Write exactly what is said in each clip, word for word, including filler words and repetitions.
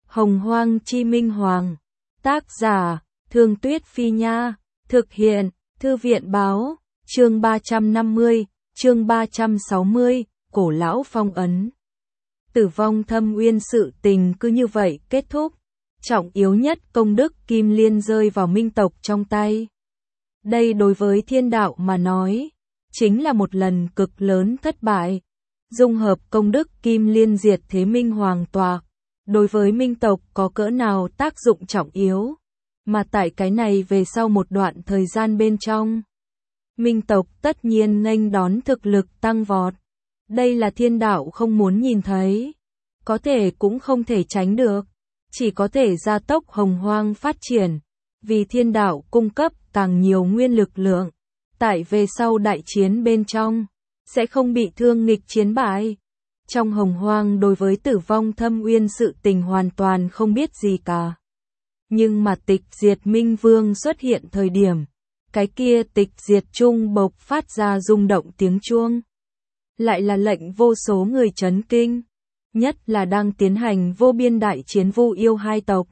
Hồng Hoang Chi Minh Hoàng. Tác giả, Thương Tuyết Phi Nha. Thực hiện, Thư viện Báo. Chương ba trăm năm mươi, chương ba trăm sáu mươi, Cổ Lão Phong Ấn. Tử vong Thâm Uyên sự tình cứ như vậy kết thúc. Trọng yếu nhất công đức Kim Liên rơi vào Minh tộc trong tay. Đây đối với thiên đạo mà nói, chính là một lần cực lớn thất bại. Dung hợp công đức Kim Liên diệt thế Minh Hoàng tọa, đối với Minh tộc có cỡ nào tác dụng trọng yếu. Mà tại cái này về sau một đoạn thời gian bên trong, Minh tộc tất nhiên nghênh đón thực lực tăng vọt. Đây là thiên đạo không muốn nhìn thấy, có thể cũng không thể tránh được, chỉ có thể gia tốc Hồng Hoang phát triển, vì thiên đạo cung cấp càng nhiều nguyên lực lượng, tại về sau đại chiến bên trong, sẽ không bị thương nghịch chiến bại. Trong Hồng Hoang đối với tử vong Thâm Uyên sự tình hoàn toàn không biết gì cả. Nhưng mà tịch diệt Minh Vương xuất hiện thời điểm, cái kia tịch diệt trung bộc phát ra rung động tiếng chuông. Lại là lệnh vô số người chấn kinh, nhất là đang tiến hành vô biên đại chiến Vu Yêu hai tộc.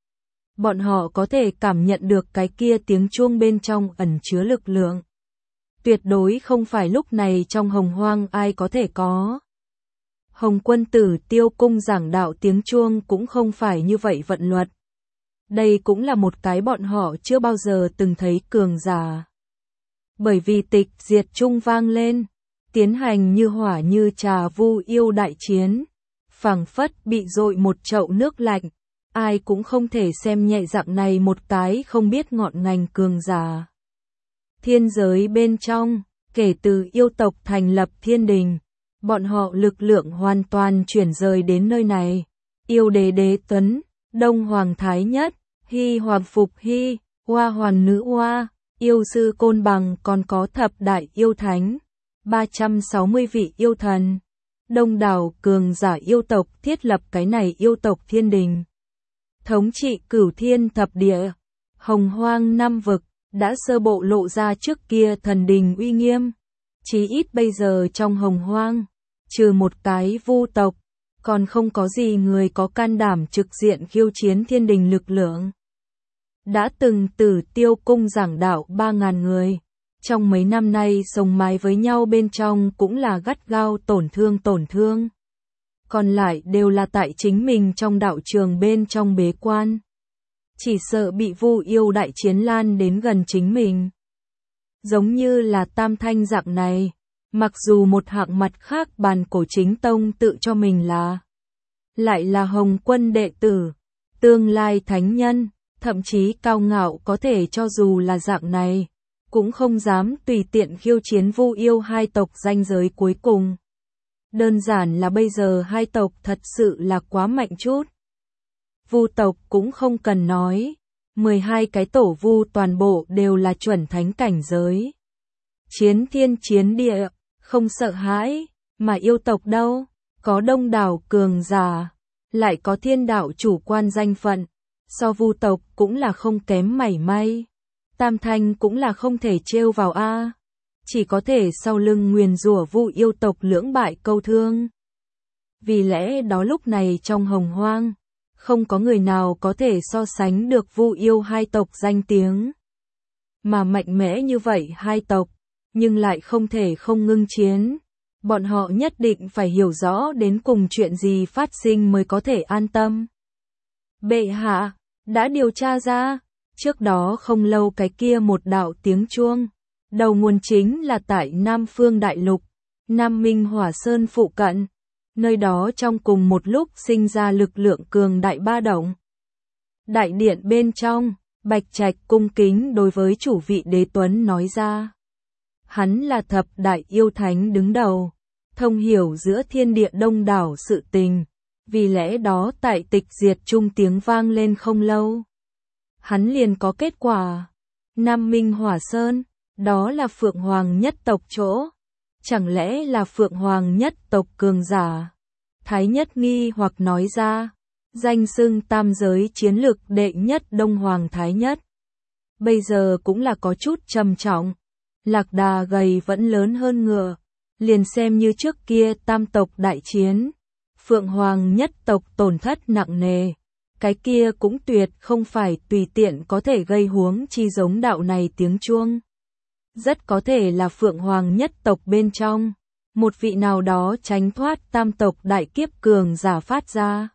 Bọn họ có thể cảm nhận được cái kia tiếng chuông bên trong ẩn chứa lực lượng. Tuyệt đối không phải lúc này trong Hồng Hoang ai có thể có. Hồng Quân Tử Tiêu Cung giảng đạo tiếng chuông cũng không phải như vậy vận luật. Đây cũng là một cái bọn họ chưa bao giờ từng thấy cường giả. Bởi vì tịch diệt trung vang lên, tiến hành như hỏa như trà Vu Yêu đại chiến, phảng phất bị dội một chậu nước lạnh, ai cũng không thể xem nhẹ dạng này một cái không biết ngọn ngành cường giả. Thiên giới bên trong, kể từ yêu tộc thành lập thiên đình, bọn họ lực lượng hoàn toàn chuyển rời đến nơi này. Yêu đế Đế Tuấn, Đông Hoàng Thái Nhất, Hy Hoàng Phục Hy, Hoa Hoàn Nữ Hoa, yêu sư Côn Bằng, còn có thập đại yêu thánh, ba trăm sáu mươi vị yêu thần. Đông đảo cường giả yêu tộc thiết lập cái này yêu tộc thiên đình, thống trị cửu thiên thập địa. Hồng Hoang năm vực đã sơ bộ lộ ra trước kia thần đình uy nghiêm. Chí ít bây giờ trong Hồng Hoang, trừ một cái Vu tộc, còn không có gì người có can đảm trực diện khiêu chiến thiên đình lực lượng. Đã từng Tử Tiêu Cung giảng đạo ba ngàn người, trong mấy năm nay sống mái với nhau bên trong cũng là gắt gao tổn thương tổn thương. Còn lại đều là tại chính mình trong đạo trường bên trong bế quan. Chỉ sợ bị Vu Yêu đại chiến lan đến gần chính mình. Giống như là Tam Thanh dạng này, mặc dù một hạng mặt khác bàn cổ chính tông tự cho mình là, lại là Hồng Quân đệ tử, tương lai thánh nhân, thậm chí cao ngạo có thể cho dù là dạng này, cũng không dám tùy tiện khiêu chiến Vu Yêu hai tộc ranh giới cuối cùng. Đơn giản là bây giờ hai tộc thật sự là quá mạnh chút. Vu tộc cũng không cần nói, mười hai cái tổ vu toàn bộ đều là chuẩn thánh cảnh giới. Chiến thiên chiến địa, không sợ hãi, mà yêu tộc đâu, có đông đảo cường giả, lại có thiên đạo chủ quan danh phận, so Vu tộc cũng là không kém mảy may. Tam Thanh cũng là không thể trêu vào a, chỉ có thể sau lưng nguyền rủa Vu yêu tộc lưỡng bại câu thương. Vì lẽ đó lúc này trong Hồng Hoang, không có người nào có thể so sánh được Vu Yêu hai tộc danh tiếng. Mà mạnh mẽ như vậy hai tộc, nhưng lại không thể không ngưng chiến. Bọn họ nhất định phải hiểu rõ đến cùng chuyện gì phát sinh mới có thể an tâm. Bệ hạ, đã điều tra ra, trước đó không lâu cái kia một đạo tiếng chuông, đầu nguồn chính là tại Nam Phương Đại Lục, Nam Minh Hỏa Sơn phụ cận. Nơi đó trong cùng một lúc sinh ra lực lượng cường đại ba động. Đại điện bên trong, Bạch Trạch cung kính đối với chủ vị Đế Tuấn nói ra. Hắn là thập đại yêu thánh đứng đầu, thông hiểu giữa thiên địa đông đảo sự tình, vì lẽ đó tại tịch diệt trung tiếng vang lên không lâu. Hắn liền có kết quả. Nam Minh Hỏa Sơn, đó là Phượng Hoàng nhất tộc chỗ. Chẳng lẽ là Phượng Hoàng nhất tộc cường giả? Thái Nhất nghi hoặc nói ra, danh xưng tam giới chiến lực đệ nhất Đông Hoàng Thái Nhất. Bây giờ cũng là có chút trầm trọng, lạc đà gầy vẫn lớn hơn ngựa, liền xem như trước kia tam tộc đại chiến, Phượng Hoàng nhất tộc tổn thất nặng nề, cái kia cũng tuyệt không phải tùy tiện có thể gây huống chi giống đạo này tiếng chuông. Rất có thể là Phượng Hoàng nhất tộc bên trong, một vị nào đó tránh thoát tam tộc đại kiếp cường giả phát ra.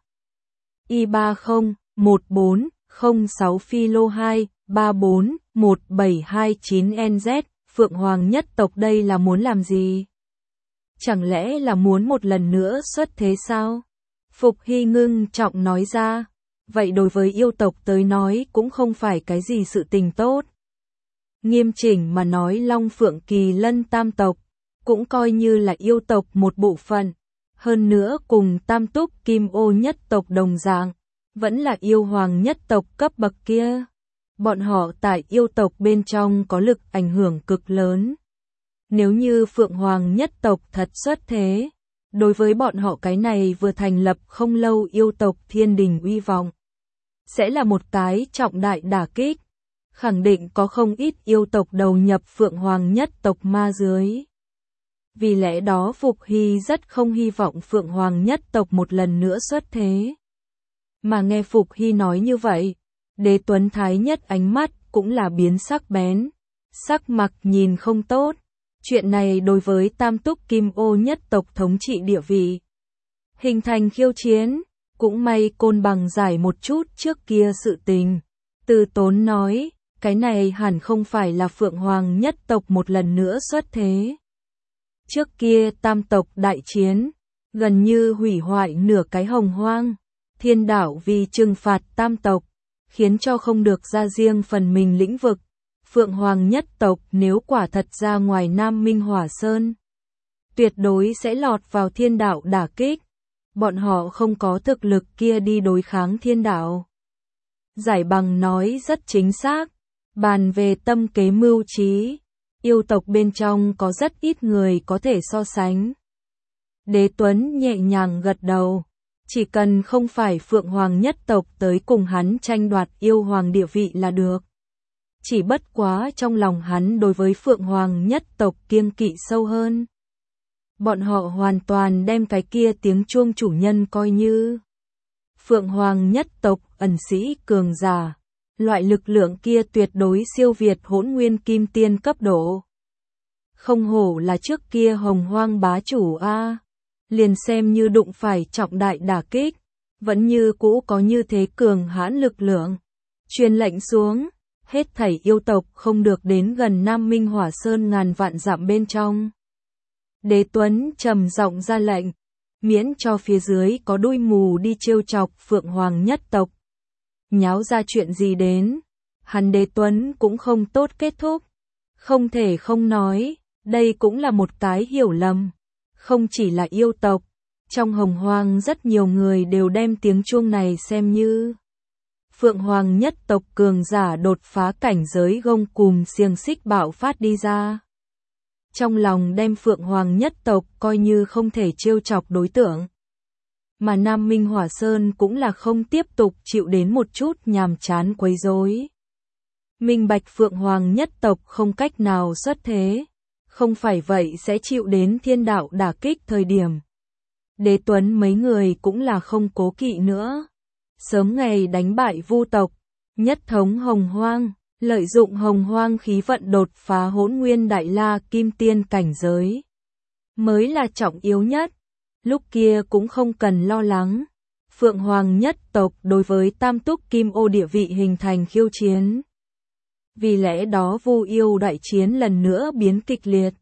I ba không một bốn không sáu Philo hai ba bốn một bảy hai chín N Z, Phượng Hoàng nhất tộc đây là muốn làm gì? Chẳng lẽ là muốn một lần nữa xuất thế sao? Phục Hy ngưng trọng nói ra, vậy đối với yêu tộc tới nói cũng không phải cái gì sự tình tốt. Nghiêm chỉnh mà nói Long Phượng Kỳ Lân tam tộc, cũng coi như là yêu tộc một bộ phận, hơn nữa cùng tam túc kim ô nhất tộc đồng dạng, vẫn là yêu hoàng nhất tộc cấp bậc kia. Bọn họ tại yêu tộc bên trong có lực ảnh hưởng cực lớn. Nếu như Phượng Hoàng nhất tộc thật xuất thế, đối với bọn họ cái này vừa thành lập không lâu yêu tộc thiên đình uy vọng, sẽ là một cái trọng đại đả kích. Khẳng định có không ít yêu tộc đầu nhập Phượng Hoàng nhất tộc ma dưới. Vì lẽ đó Phục Hy rất không hy vọng Phượng Hoàng nhất tộc một lần nữa xuất thế. Mà nghe Phục Hy nói như vậy, Đế Tuấn Thái nhất ánh mắt cũng là biến sắc bén, sắc mặt nhìn không tốt. Chuyện này đối với tam túc kim ô nhất tộc thống trị địa vị, hình thành khiêu chiến, cũng may Côn Bằng giải một chút trước kia sự tình. Từ Tốn nói, cái này hẳn không phải là Phượng Hoàng nhất tộc một lần nữa xuất thế. Trước kia tam tộc đại chiến, gần như hủy hoại nửa cái hồng hoang. Thiên đạo vì trừng phạt tam tộc, khiến cho không được ra riêng phần mình lĩnh vực. Phượng Hoàng nhất tộc nếu quả thật ra ngoài Nam Minh Hỏa Sơn, tuyệt đối sẽ lọt vào thiên đạo đả kích. Bọn họ không có thực lực kia đi đối kháng thiên đạo. Giải Bằng nói rất chính xác. Bàn về tâm kế mưu trí, yêu tộc bên trong có rất ít người có thể so sánh. Đế Tuấn nhẹ nhàng gật đầu. Chỉ cần không phải Phượng Hoàng nhất tộc tới cùng hắn tranh đoạt yêu hoàng địa vị là được. Chỉ bất quá trong lòng hắn đối với Phượng Hoàng nhất tộc kiêng kỵ sâu hơn. Bọn họ hoàn toàn đem cái kia tiếng chuông chủ nhân coi như Phượng Hoàng nhất tộc ẩn sĩ cường giả. Loại lực lượng kia tuyệt đối siêu việt Hỗn Nguyên Kim Tiên cấp độ. Không hổ là trước kia Hồng Hoang bá chủ a, liền xem như đụng phải trọng đại đả kích, vẫn như cũ có như thế cường hãn lực lượng. Truyền lệnh xuống, hết thảy yêu tộc không được đến gần Nam Minh Hỏa Sơn ngàn vạn dặm bên trong. Đế Tuấn trầm giọng ra lệnh, miễn cho phía dưới có đuôi mù đi trêu chọc Phượng Hoàng nhất tộc. Nháo ra chuyện gì đến, hắn Đế Tuấn cũng không tốt kết thúc. Không thể không nói, đây cũng là một cái hiểu lầm. Không chỉ là yêu tộc, trong Hồng Hoang rất nhiều người đều đem tiếng chuông này xem như Phượng Hoàng nhất tộc cường giả đột phá cảnh giới gông cùm xiềng xích bạo phát đi ra. Trong lòng đem Phượng Hoàng nhất tộc coi như không thể trêu chọc đối tượng. Mà Nam Minh Hỏa Sơn cũng là không tiếp tục chịu đến một chút nhàm chán quấy rối. Minh bạch Phượng Hoàng nhất tộc không cách nào xuất thế, không phải vậy sẽ chịu đến thiên đạo đả kích thời điểm. Đế Tuấn mấy người cũng là không cố kỵ nữa. Sớm ngày đánh bại Vu tộc, nhất thống Hồng Hoang, lợi dụng Hồng Hoang khí vận đột phá Hỗn Nguyên Đại La Kim Tiên cảnh giới, mới là trọng yếu nhất. Lúc kia cũng không cần lo lắng. Phượng Hoàng nhất tộc đối với tam túc kim ô địa vị hình thành khiêu chiến. Vì lẽ đó Vu yêu đại chiến lần nữa biến kịch liệt.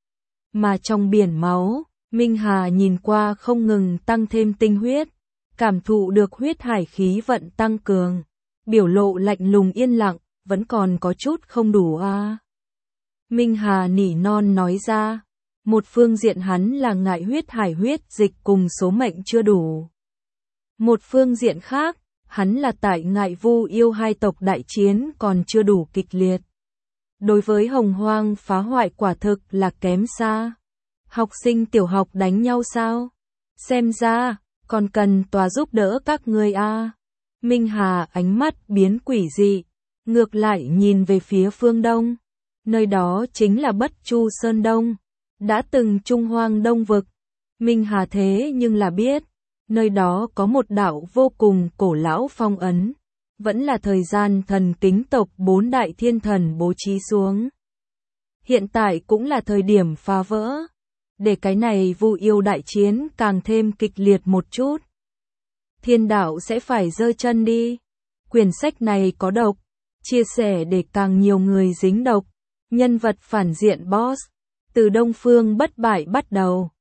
Mà trong biển máu, Minh Hà nhìn qua không ngừng tăng thêm tinh huyết, cảm thụ được huyết hải khí vận tăng cường, biểu lộ lạnh lùng yên lặng, vẫn còn có chút không đủ a. À. Minh Hà nỉ non nói ra, một phương diện hắn là ngại huyết hải huyết dịch cùng số mệnh chưa đủ. Một phương diện khác, hắn là tại ngại Vu yêu hai tộc đại chiến còn chưa đủ kịch liệt. Đối với Hồng Hoang phá hoại quả thực là kém xa. Học sinh tiểu học đánh nhau sao? Xem ra, còn cần tòa giúp đỡ các ngươi a. À. Minh Hà ánh mắt biến quỷ dị, ngược lại nhìn về phía phương Đông. Nơi đó chính là Bất Chu Sơn Đông, đã từng Trung Hoang Đông vực. Minh Hà thế nhưng là biết, Nơi đó có một đạo vô cùng cổ lão phong ấn. Vẫn là thời gian thần kính tộc bốn đại thiên thần bố trí xuống. Hiện tại cũng là thời điểm phá vỡ. Để cái này Vu yêu đại chiến càng thêm kịch liệt một chút. Thiên đạo sẽ phải giơ chân đi. Quyển sách này có độc. Chia sẻ để càng nhiều người dính độc. Nhân vật phản diện boss. Từ Đông Phương bất bại bắt đầu.